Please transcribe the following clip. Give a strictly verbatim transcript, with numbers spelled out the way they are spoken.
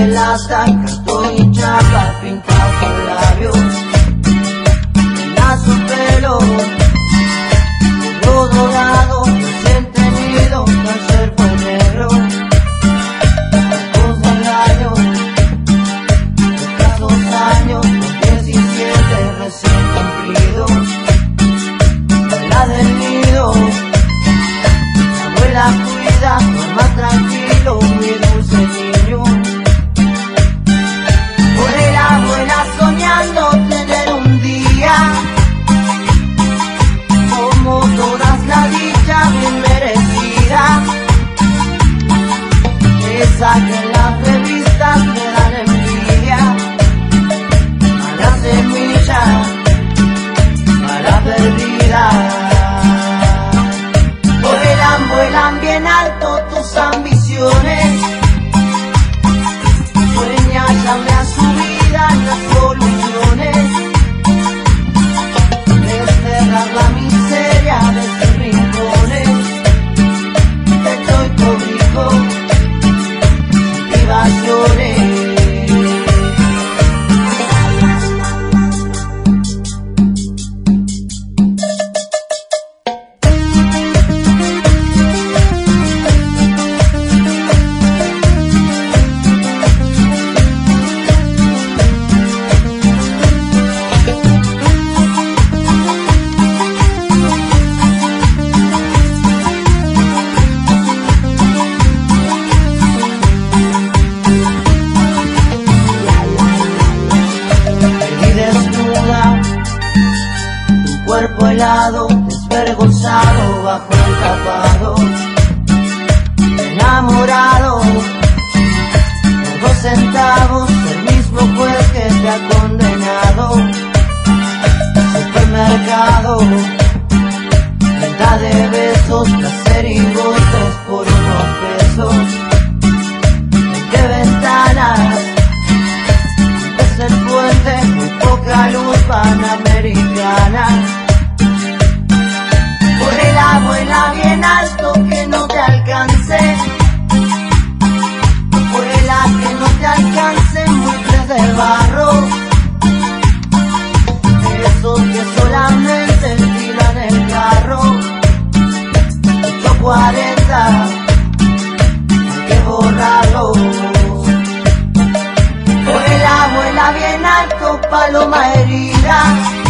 de lata, cartón y chapa pintado con labios. Peina su pelo, todo dorado, recién tenido, cáncer fue negro. Dos años, escasos años, los diecisiete recién cumplidos. La del nido, la abuela cuida, más tranquilo, mi dulce niño. Por la abuela soñando tener un día, como todas la dicha bien merecida, esa que en las revistas me dan envidia, mala semilla, mala perdida. Vuelan, vuelan bien alto tus ambiciones, sueña, llame a su vida las soluciones, desterrar la miseria de sus rincones, techo y cobijo, privaciones. Cuerpo helado, desvergonzado bajo el tapado, enamorado, por dos centavos, el mismo juez que te ha condenado. Supermercado, venta de besos, placer y goces por unos pesos. ¿En qué ventanas? Es el puente, muy poca luz panamericana. Vuela bien alto que no te alcance, vuela que no te alcance, muebles de barro, esos que solamente tiran el carro. Ocho cuarenta, hay que borrarlos. Vuela, vuela bien alto, paloma herida,